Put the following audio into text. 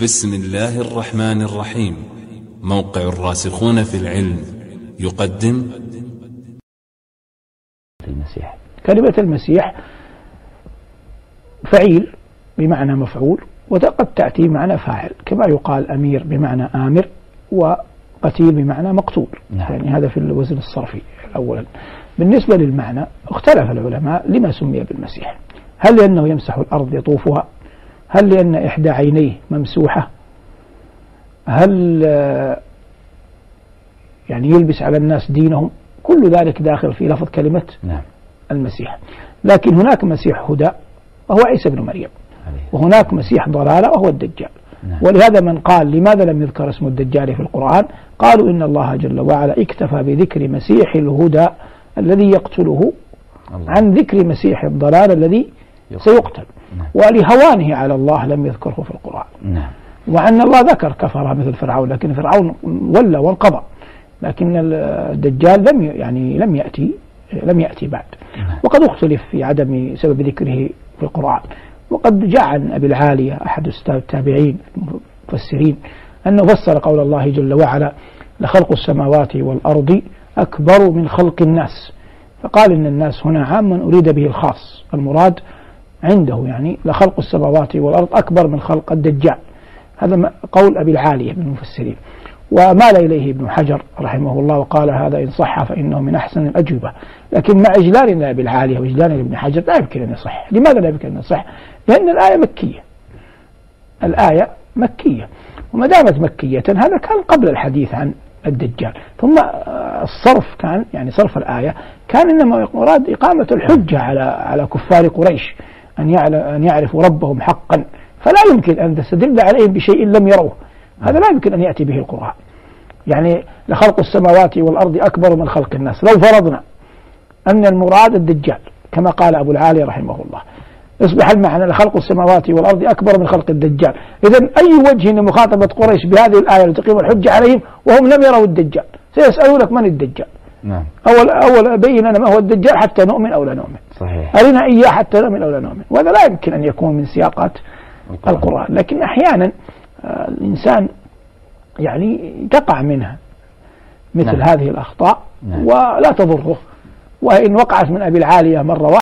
بسم الله الرحمن الرحيم. موقع الراسخون في العلم يقدم المسيح. كلمة المسيح فعيل بمعنى مفعول، وقد تأتي بمعنى فاعل، كما يقال أمير بمعنى آمر، وقتيل بمعنى مقتول. يعني هذا في الوزن الصرفي. أولا بالنسبة للمعنى اختلف العلماء لما سمي بالمسيح. هل لأنه يمسح الأرض يطوفها؟ هل لأن إحدى عينيه ممسوحة؟ هل يعني يلبس على الناس دينهم؟ كل ذلك داخل في لفظ كلمة المسيح. لكن هناك مسيح هدى وهو عيسى بن مريم، وهناك مسيح ضلالة وهو الدجال. ولهذا من قال لماذا لم يذكر اسم الدجال في القرآن، قالوا إن الله جل وعلا اكتفى بذكر مسيح الهدى الذي يقتله عن ذكر مسيح الضلال الذي سيقتل، ولهوانه على الله لم يذكره في القرآن. وأن الله ذكر كفر مثل فرعون، لكن فرعون ولى وانقضى، لكن الدجال لم يأتي بعد. وقد اختلف في عدم سبب ذكره في القرآن. وقد جاء عن أبي العالية أحد التابعين المفسرين أنه فسر قول الله جل وعلا لخلق السماوات والأرض أكبر من خلق الناس، فقال إن الناس هنا عام أريد به الخاص، المراد عنده يعني لخلق السماوات والأرض أكبر من خلق الدجال. هذا قول أبي العالية من المفسرين، ومال إليه ابن حجر رحمه الله وقال هذا إن صح فإنه من أحسن الأجوبة. لكن مع إجلال لأبي العالية وإجلال لابن حجر لا يمكن أن يصح. لماذا لا يمكن أن يصح؟ لأن الآية مكية. الآية مكية، وما دامت مكية هذا كان قبل الحديث عن الدجال. ثم الصرف كان يعني صرف الآية كان إنما مراد إقامة الحجة على كفار قريش أن يعرفوا ربهم حقا، فلا يمكن أن تستدل عليهم بشيء لم يروه. هذا لا يمكن أن يأتي به القرآن. يعني لخلق السماوات والأرض أكبر من خلق الناس، لو فرضنا أن المراد الدجال كما قال أبو العالي رحمه الله، يصبح المعنى لخلق السماوات والأرض أكبر من خلق الدجال. إذن أي وجه لمخاطبة قريش بهذه الآية لتقيم الحجة عليهم وهم لم يروا الدجال؟ سيسألونك من الدجال؟ أول بين لنا ما هو الدجال حتى نؤمن أو لا نؤمن. صحيح. أرنا إياه حتى نؤمن أو لا نؤمن. وهذا لا يمكن أن يكون من سياقات القرآن. لكن أحيانا الإنسان يعني تقع منها مثل هذه الأخطاء ولا تضره، وإن وقعت من أبي العالية مرة